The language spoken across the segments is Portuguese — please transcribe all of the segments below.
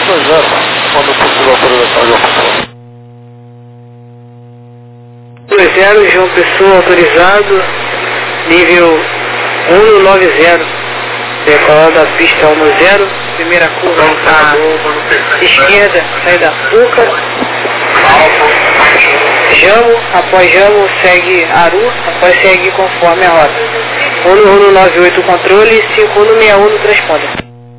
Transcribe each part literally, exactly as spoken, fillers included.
dois zero, quando possível autorização de ocupação. dois zero, João Pessoa autorizado, nível um nove zero, decolar da pista um zero, primeira curva à esquerda, saída Puca, Jamo, após Jamo segue Aru, após segue conforme a rota. um um nove oito controle, cinco um seis um no transponder.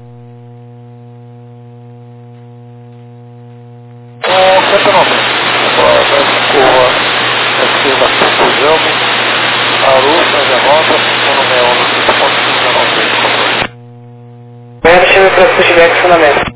Com cento e noventa, curva à esquerda Puca, Jamo, Aru, segue a rota, cinco um seis um no transponder, Mero chama para pushback fundamento.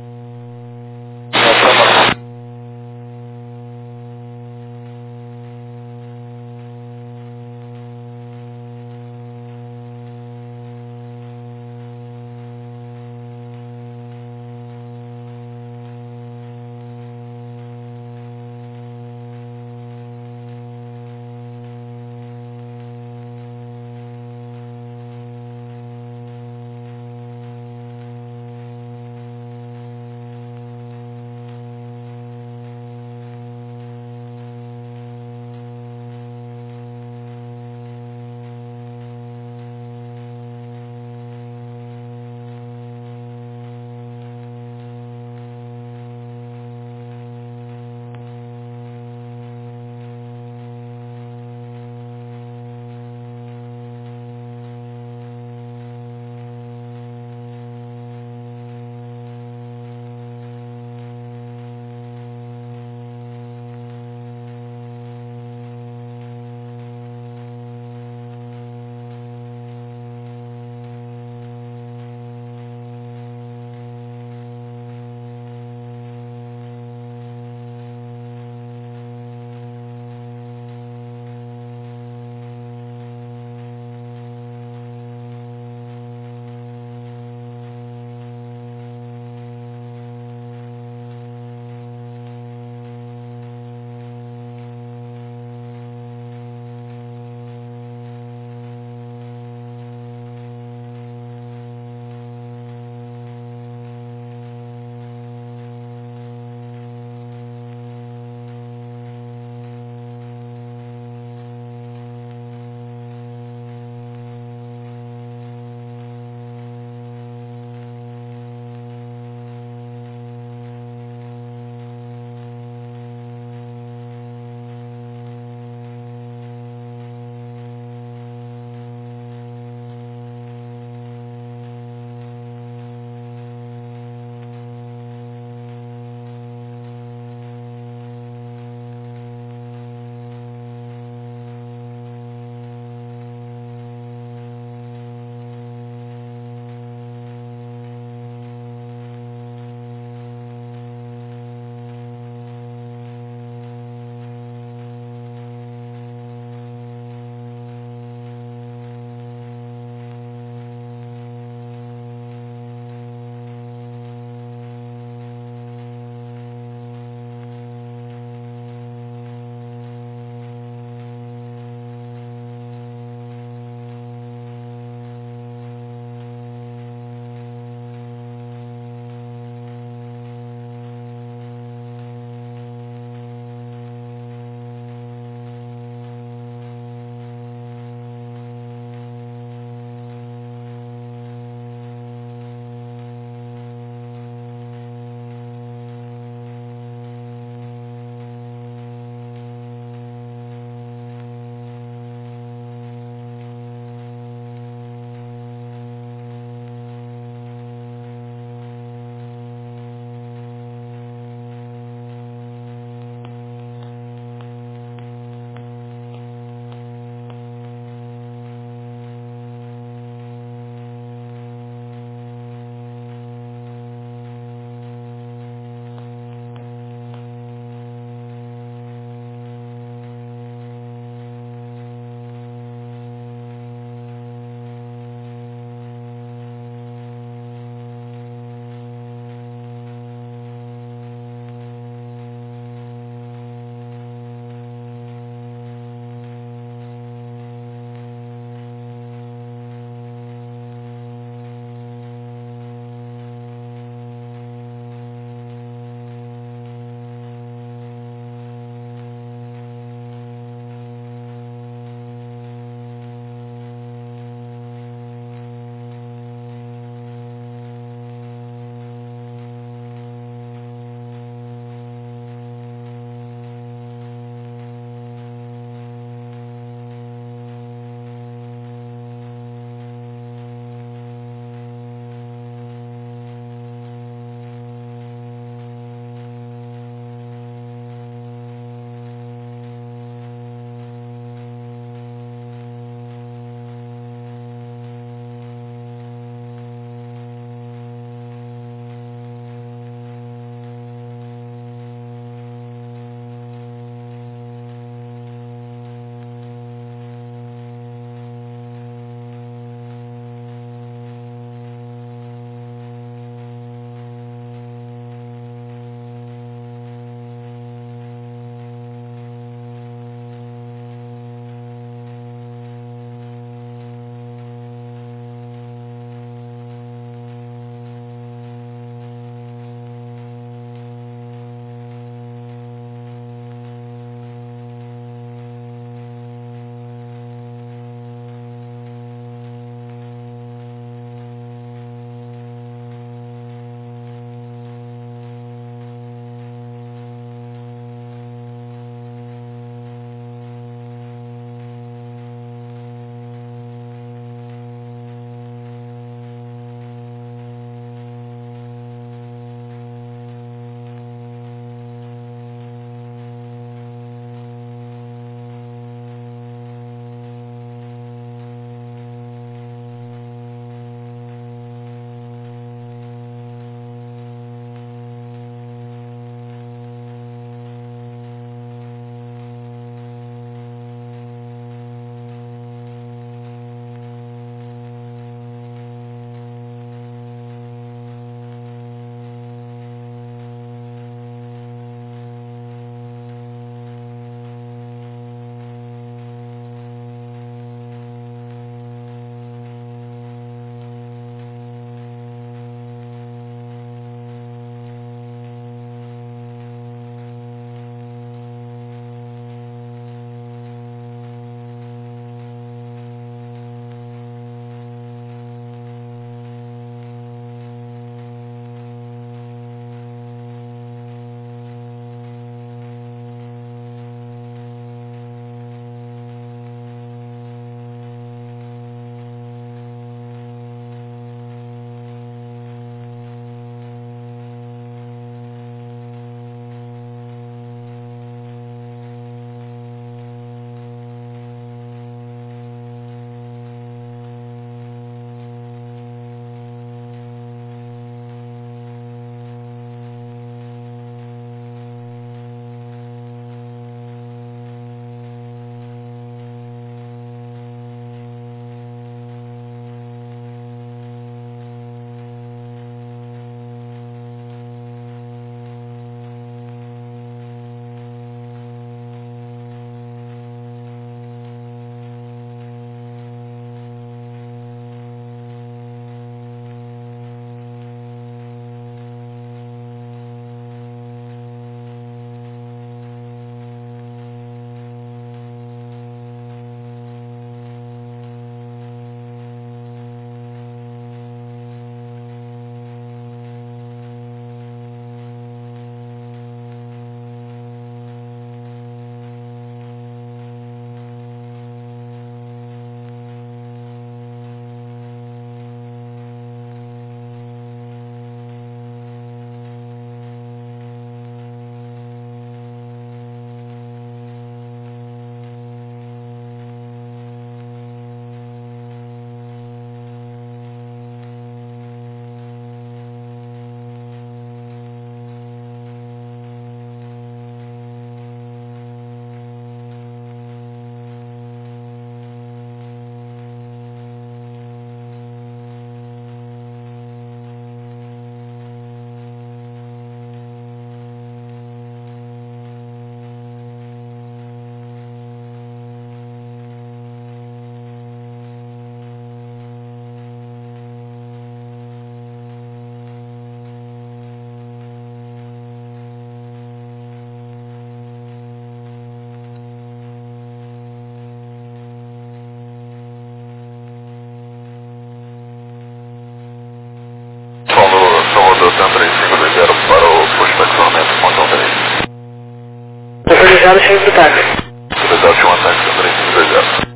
Salvador, Sandra cinco dois zero para o posto de estacionamento, Pontão três. Autorizado, chefe do táxi. Autorizado, chama táxi, Sandra cinco dois zero.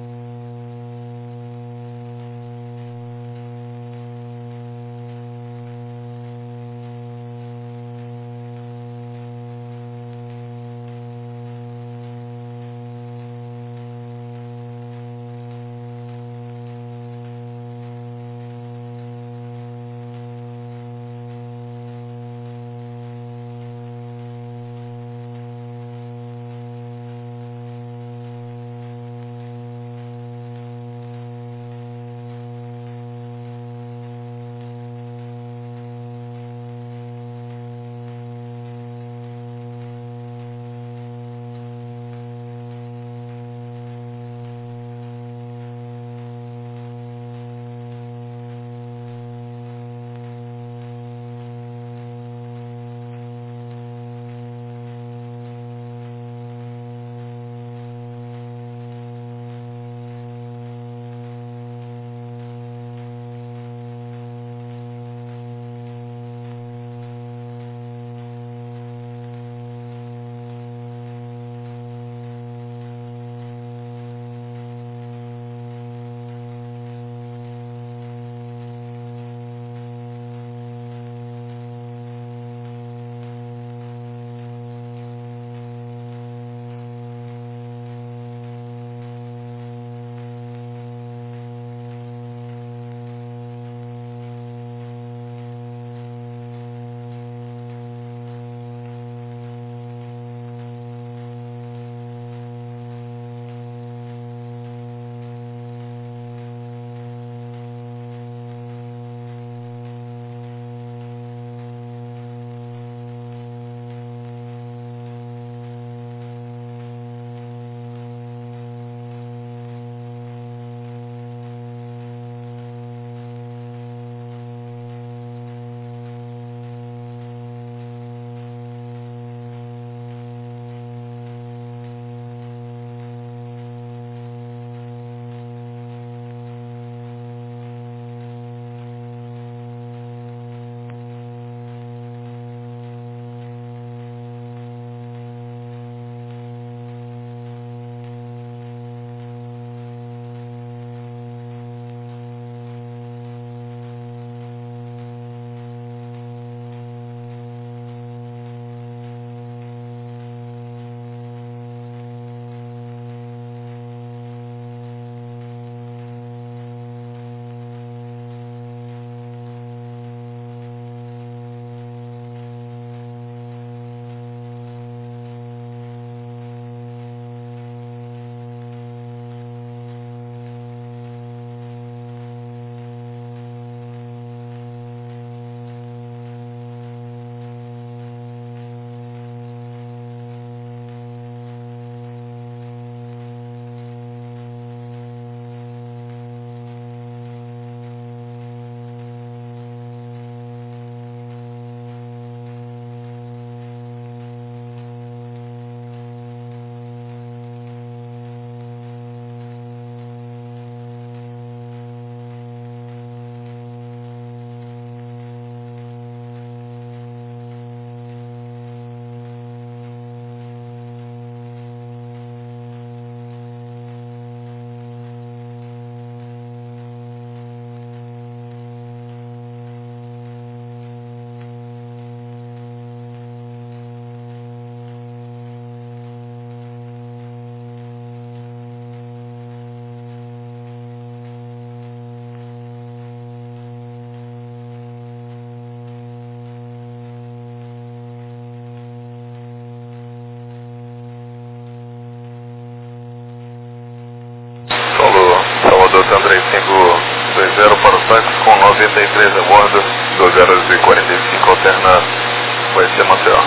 Salvador, Sandra cinco dois zero para o táxi com noventa e três a bordo, doze horas e quarenta e cinco alterna, vai ser Maceió.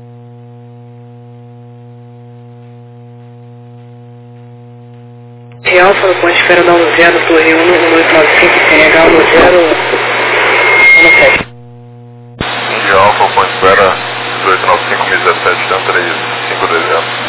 Real, fala com a espera da um zero, Torre um, um oito nove cinco, C H um zero, um sete. Índia Alfa com espera dezoito nove cinco, mil dezessete, Tan três cinco dois zero.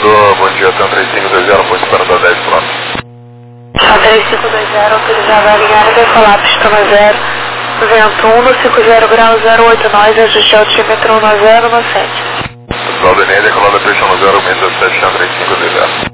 Salvador, bom dia, Tan três cinco dois zero, ponto para dez, pronto. Tan três cinco dois zero, autorizado a alinhar e decolar, pista zero, vento um no cinco zero grau zero oito, nós, ajuste altímetro um zero no sete. Pessoal do Enem, decolada pista no zero, menos dezessete, Tan três cinco dois zero.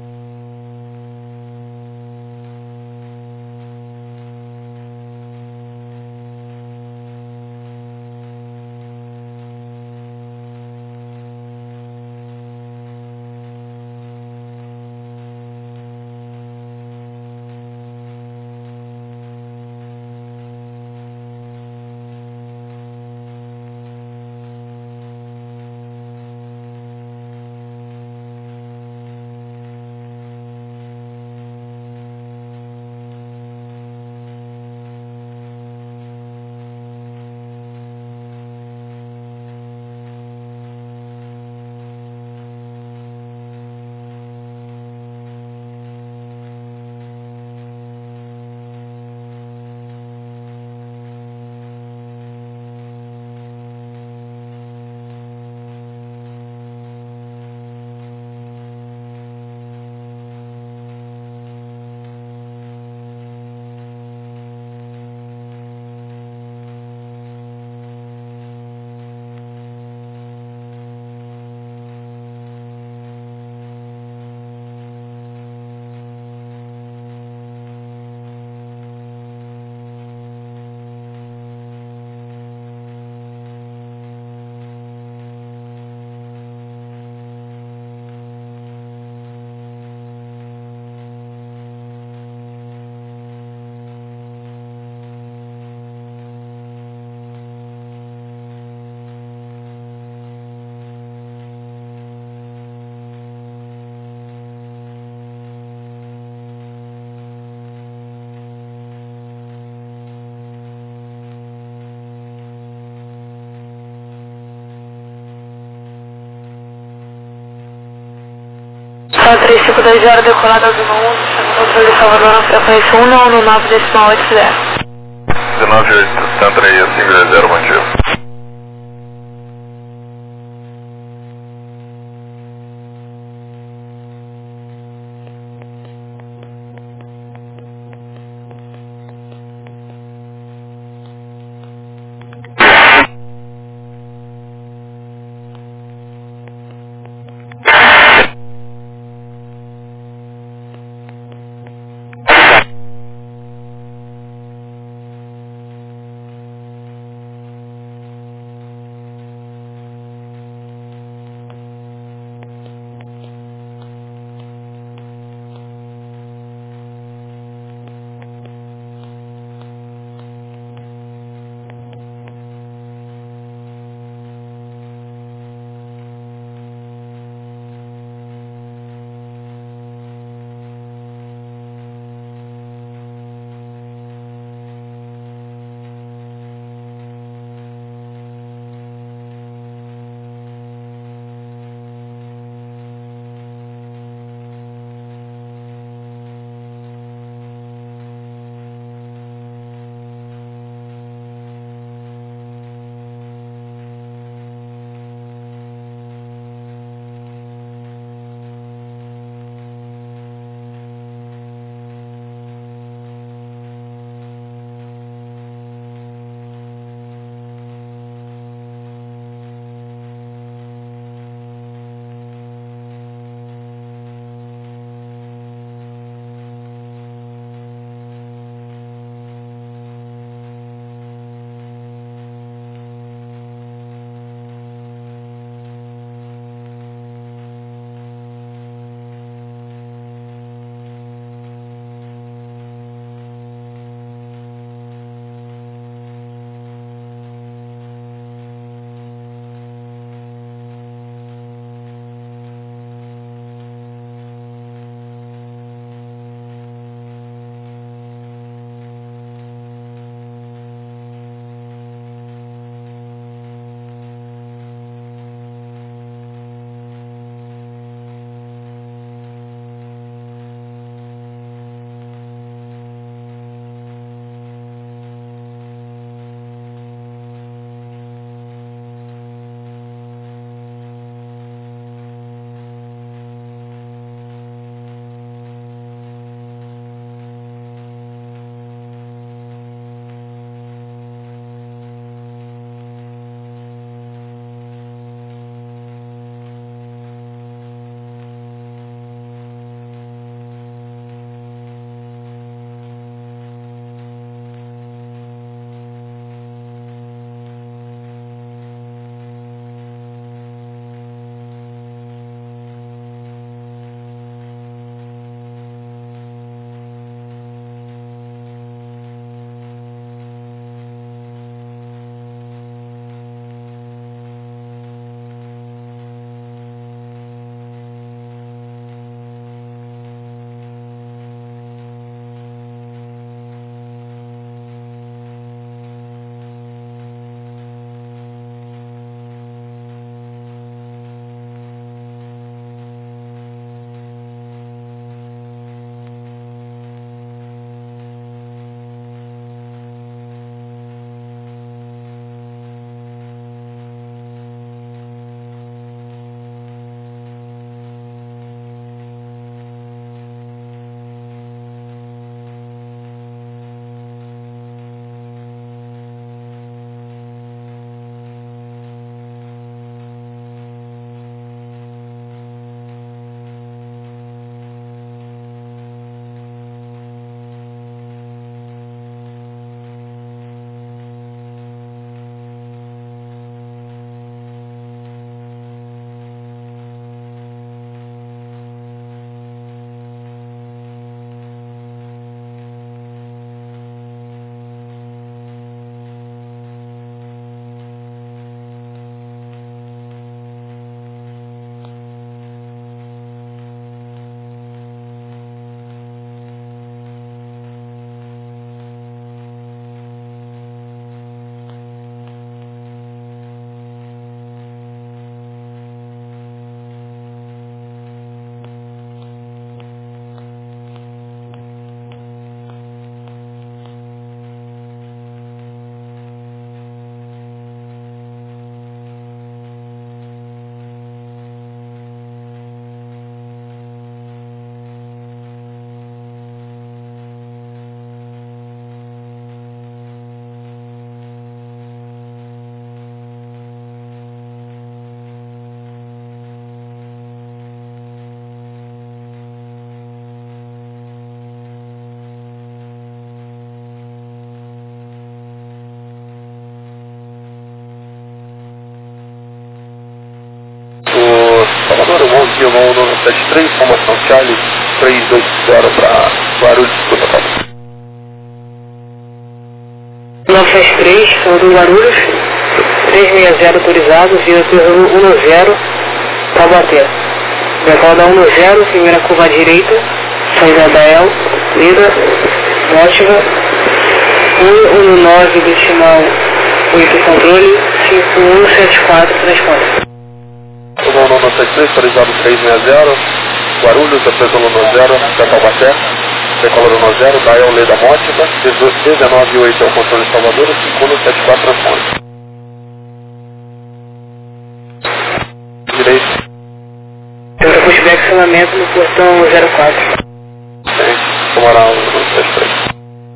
Tan três cinco dois zero, decolada do um, controle de Salvador na frequência um no nove decimal oito zero. dezenove oito, Tan três cinco dois zero, bom dia. Lima um nove sete três, formação Charlie três dois zero para Guarulhos, escuta, Pablo. nove sete três, são do Guarulhos, três seis zero autorizado, via um nove zero, Taubaté. Decola um nove zero, primeira curva à direita, São Isabel, Lida, Mótiva, um um nove, decimal oito controle, cinco um sete quatro, responde. um nove sete três, autorizado três seis zero, Guarulhos, depois um nove zero, da Taubaté. Decola um nove zero, Dael Leda Mótica, dezenove oito é o controle de Salvador, cinco um sete quatro, responde. Direito. Tenta pushback acionamento no portão zero quatro. Tem, tomará um nove sete três.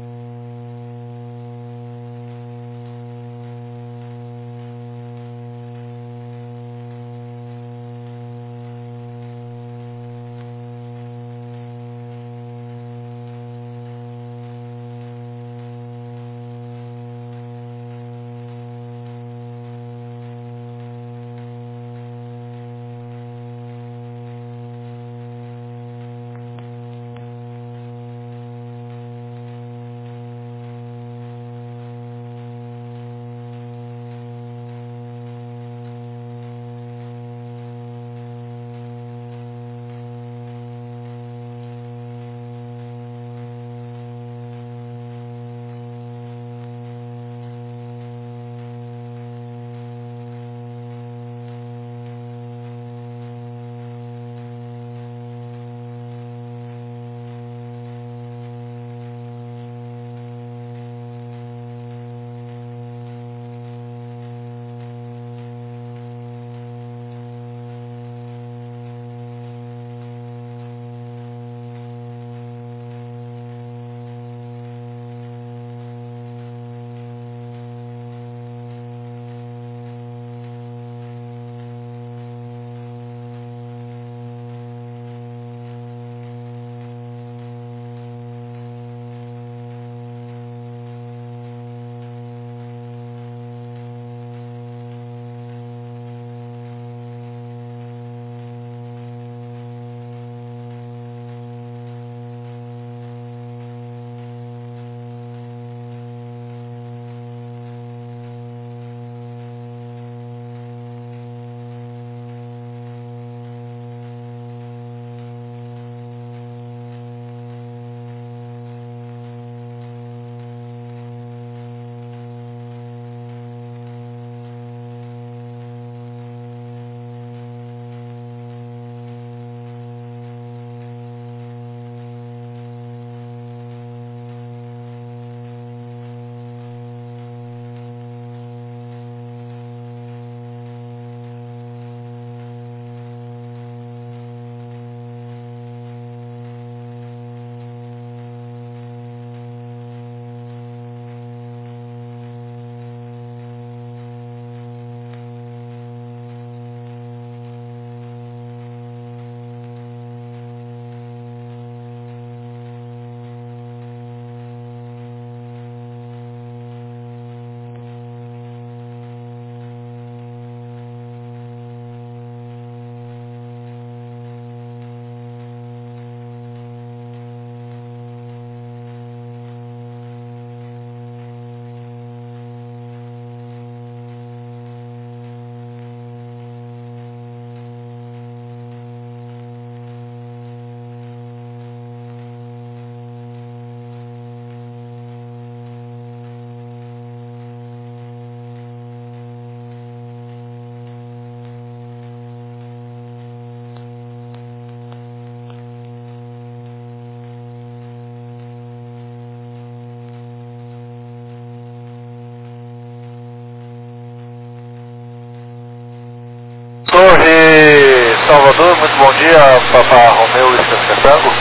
Torre Salvador, muito bom dia, Papá Romeu Isca Catango.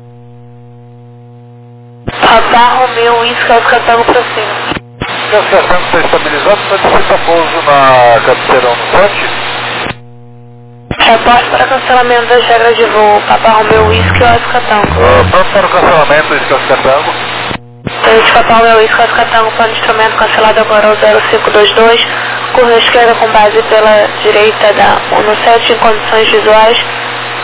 Papá Romeu Isca Catango para cima. Isca Catango está estabilizado, solicita pouso na cabeceirão no sete. Reporte para cancelamento das regras de voo, Papá Romeu Isca Catango. Uh, pronto para o cancelamento, Isca Catango. Tenente Papá Romeu Isca Catango, plano de instrumento cancelado agora ao zero cinco dois dois. Curva esquerda com base pela direita da um sete em condições visuais,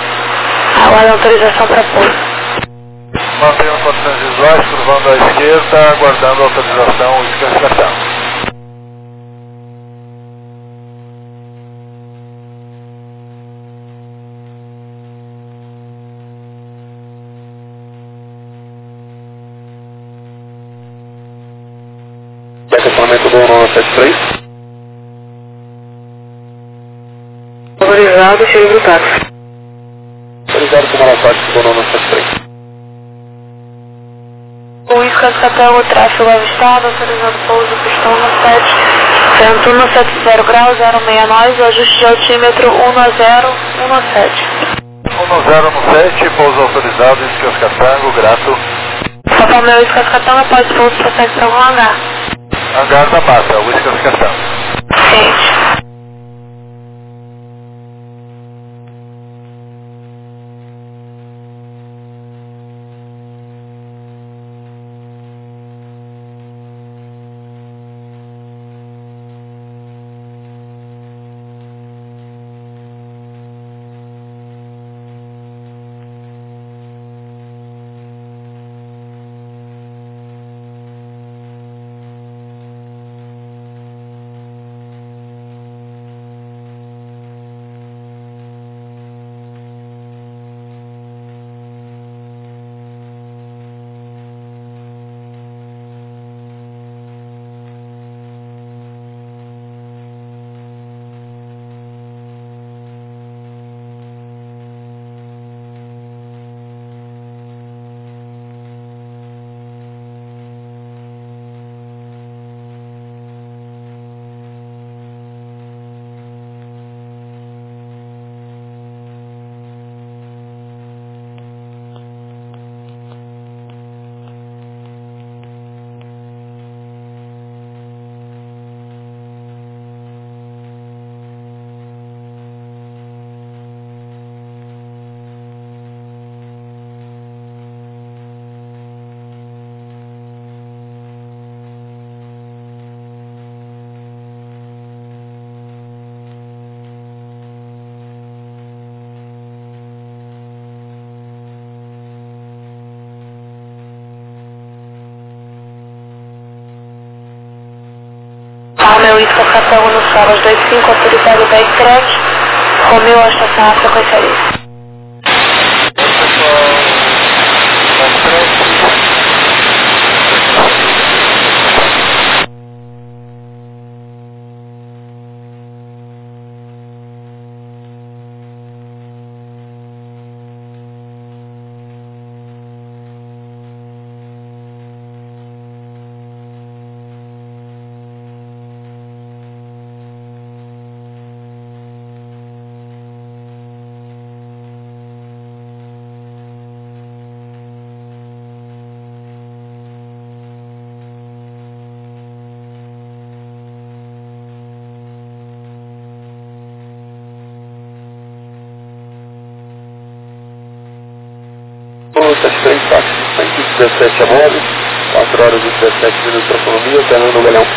Aguarda autorização para pouso. Mantenham condições visuais, curvando à esquerda, aguardando autorização e descansação. Estacionamento do nove sete três. Autorizado, cheio do táxi. Autorizado como na táxi do nove sete três. O Iscas Capel, tráfego avistado, autorizando pouso, pistão no sete. Vento um sete zero graus, zero seis nove, ajuste de altímetro um zero um sete. um zero um sete, pouso autorizado, Iscas Catango, grato. Papai meu Iscas Capel, após pouso, prossegue para algum hangar. Hangar da mata, o Iscas Catango. Ciente. Romeu Isca Capel no Solas dois cinco, autorizado backtrack. Romeu à estação A, frequência livre. sete três, táxi cento e dezessete a nove, quatro horas e dezessete minutos de autonomia, terminando no Galhão.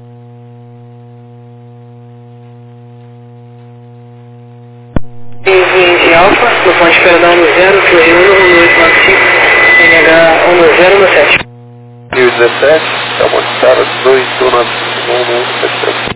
vinte Alfa, no ponto de perdão no zero, Torre um, oito nove cinco, N H um zero um sete. mil e dezessete, Calma de Sara, dois, um nove cinco, um um sete três.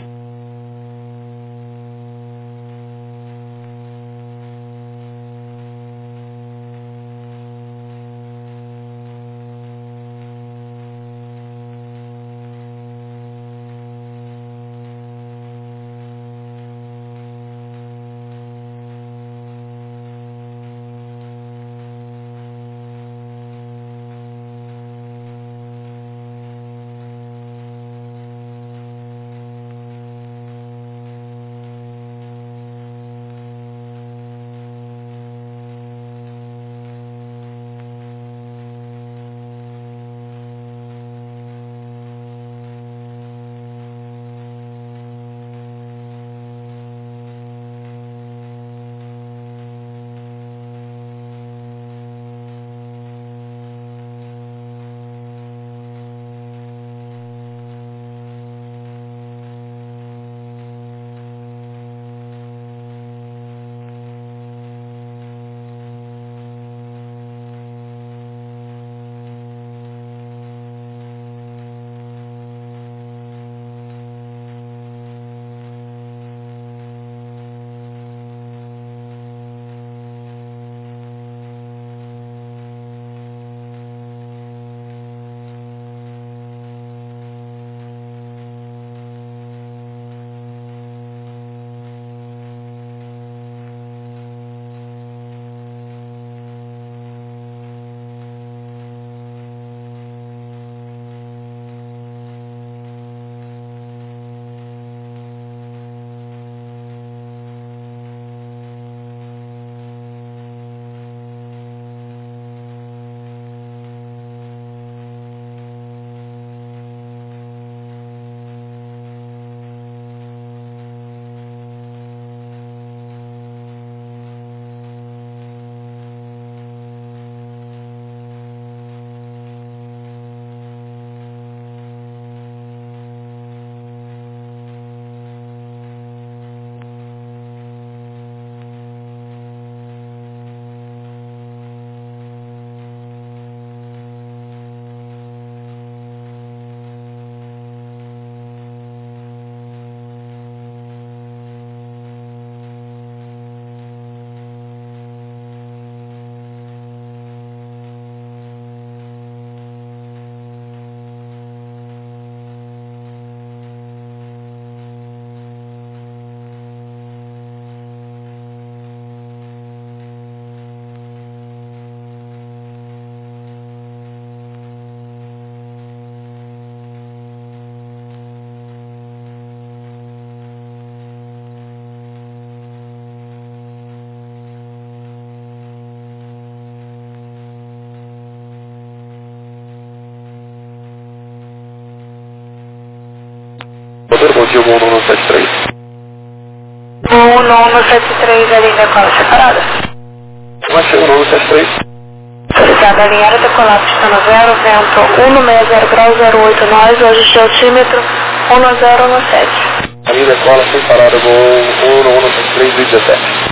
confirma um um sete três. um um sete três, a linha decola separada. Machina um um sete três. Autorizada a linha aérea decolar, pista no zero, vento um seis zero grau zero oito, nós, hoje altímetro um zero um sete. A linha decola sem parada, voo um um sete três e dezessete.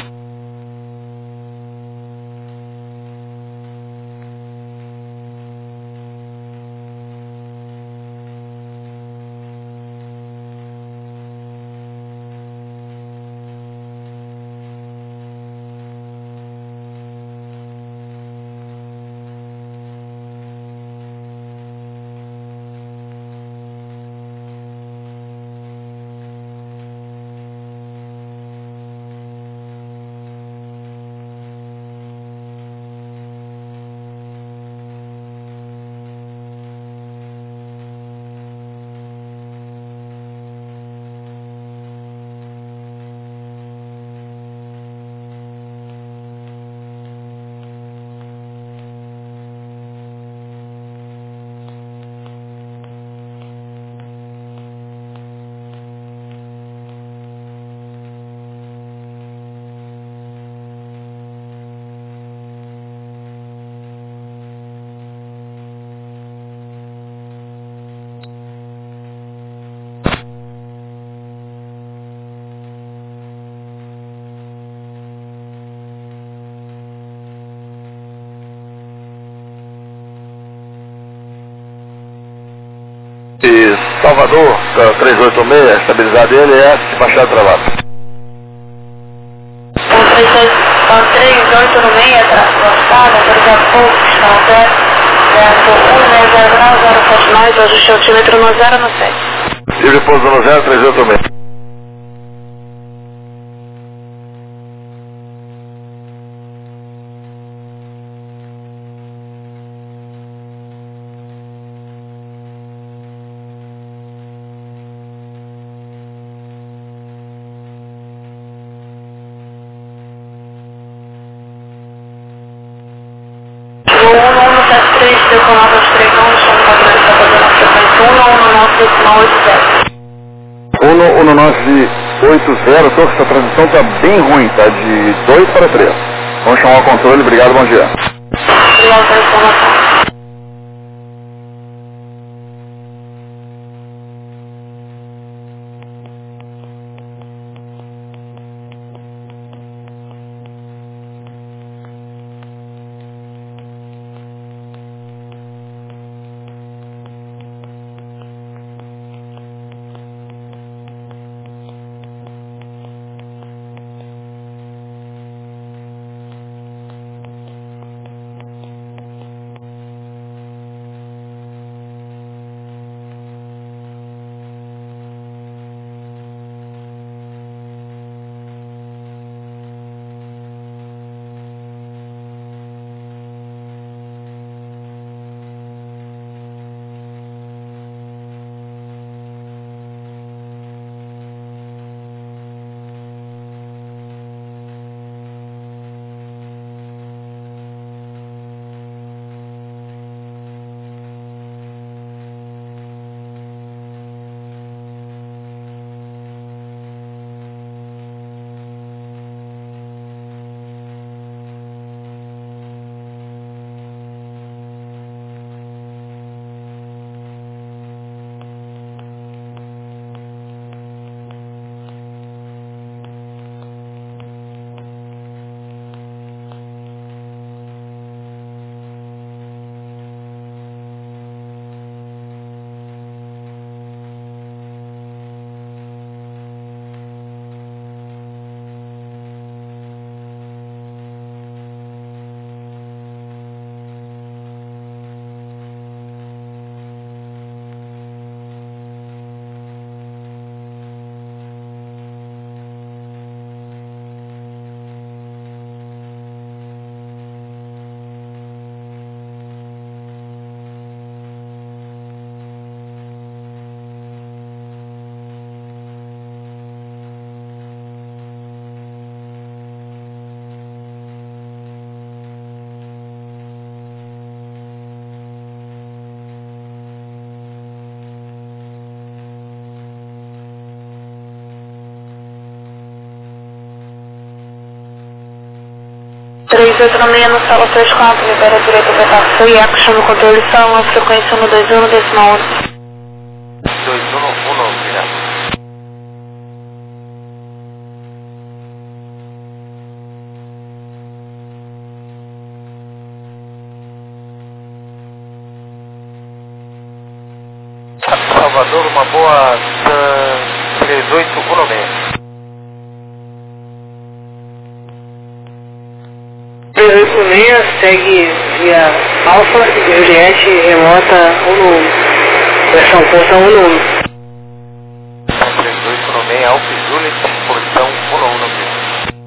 E Salvador, trezentos e oitenta e seis, estabilizado ele é baixado travado. trezentos e oitenta e seis, transportada, autorizado pouco, está no zero, vento um seis zero grau zero sete, nós, ajuste altímetro no zero no sete. E depois no zero, trezentos e oitenta e seis. Decolado aos três um, chão padrão está fazendo a frequência um um nove oito zero. um um nove oito zero, tô, essa transmissão está bem ruim, tá de dois para três. Vamos chamar o controle, obrigado, bom dia. Obrigado pela informação. três oito no meio no solo três quatro, libera direito para taxa e action no controle sala, frequência no dois um, decimal um. dois um um, virado. Salvador, uma boa três oito um seis. três oito seis segue via Alfa e Juliette remota um um, versão porta um um. três oito um seis, Alfa e Juliette, portão um um no meio.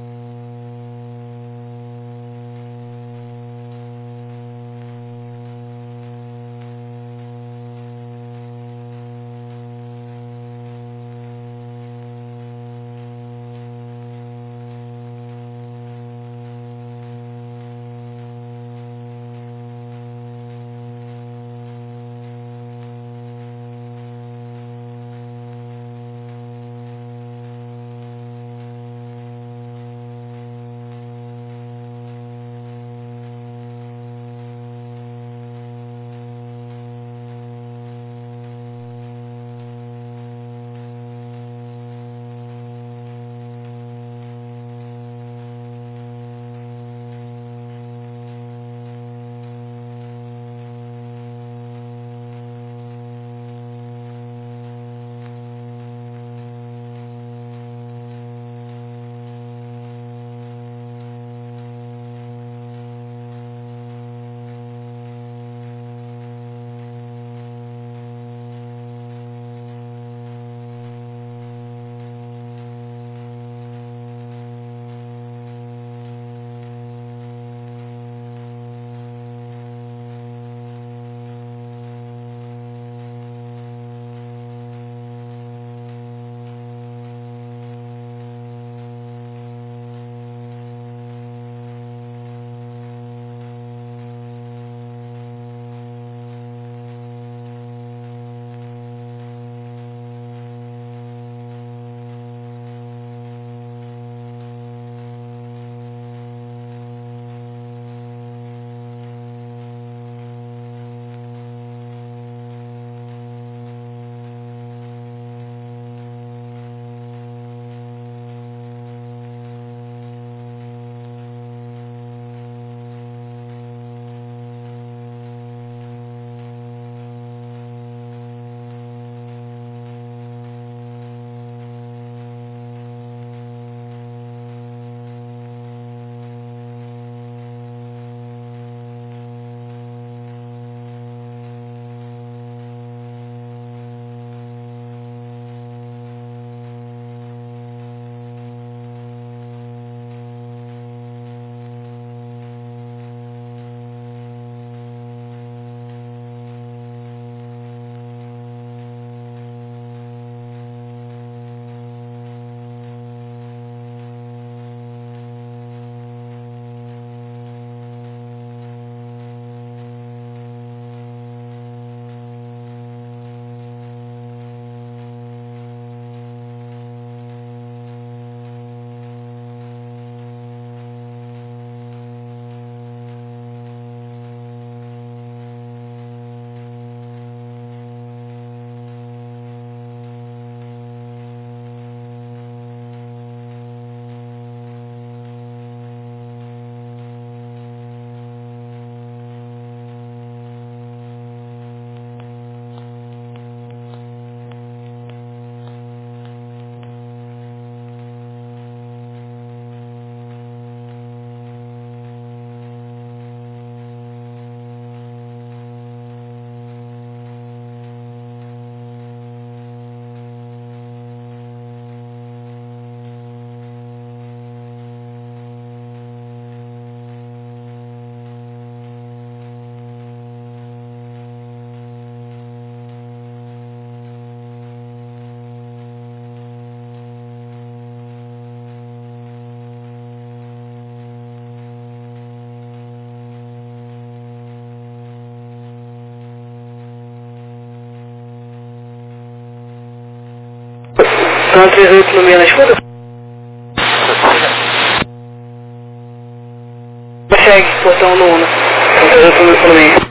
São três oito no meio na escuta? Flag, portão no Uno. Computador tudo pelo meio.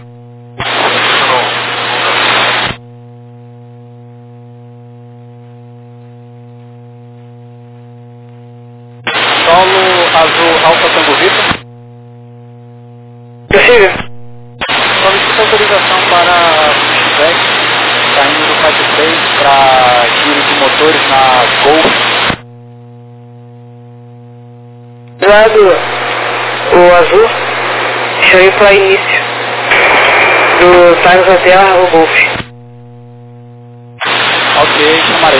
Solo azul Alfa Tango Vitor. Prossiga. Solicita autorização para pushback, saindo do Fat três para giro de motores na Gol. Do lado o azul, chamei para início do Times Hotel o Golf. Ok, chamarei.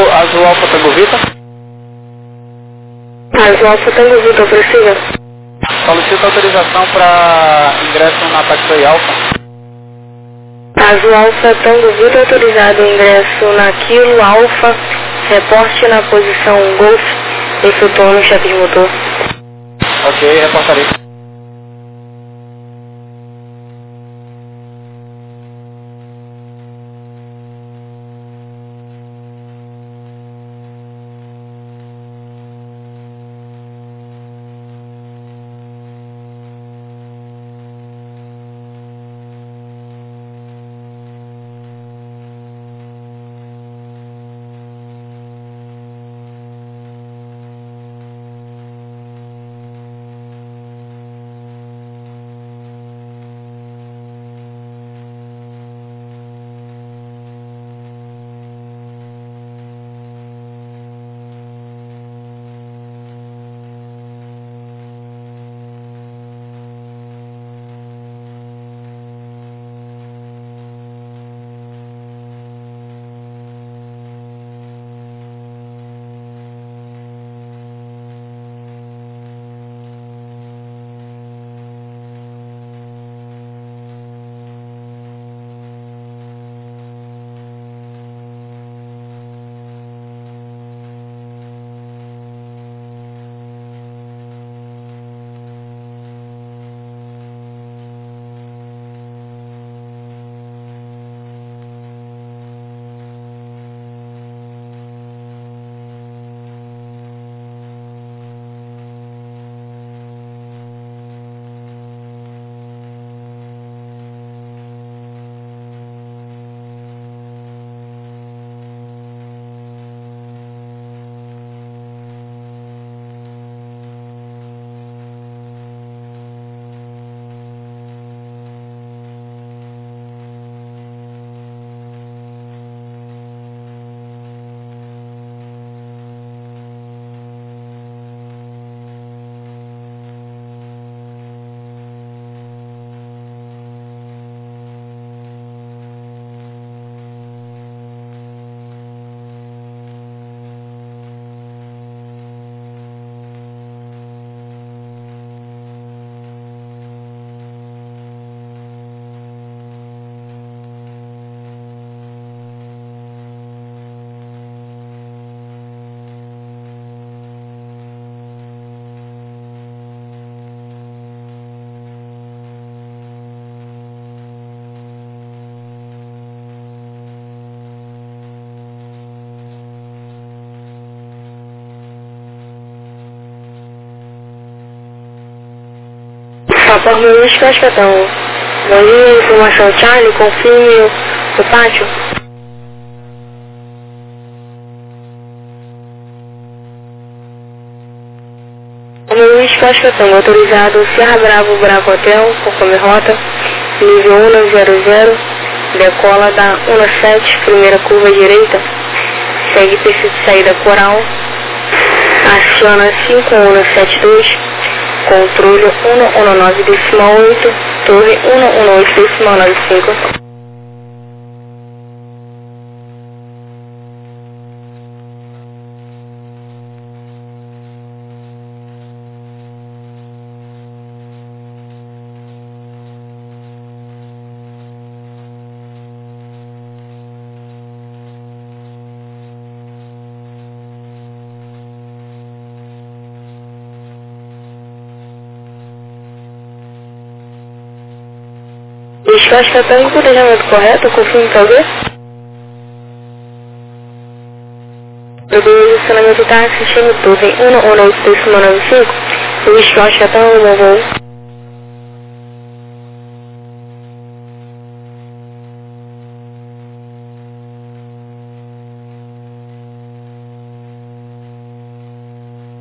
Azul Alfa Tango Vitor. Azul Alfa Tango Vitor, prossiga. Solicito autorização para ingresso na Taxi Alfa. Azul Alfa Tango Vitor, autorizado ingresso na Kilo Alfa, reporte na posição Golf, instrutor no chefe de motor. Ok, reportarei. Papai Luiz Cascatão. Bom dia, informação Charlie, confirme o pátio. Luiz Cascatão, autorizado Serra Bravo Bravo Hotel, conforme rota, nível um zero zero, decola da um sete, primeira curva direita, segue pista de saída coral, aciona cinco um sete dois, controle um um nove decimal oito, torre um um oito decimal nove cinco. Descasca está em planejamento correto, confirme talvez? Eu dou posicionamento táxi, chama torre um um oito decimal nove cinco, o descasca está um voo.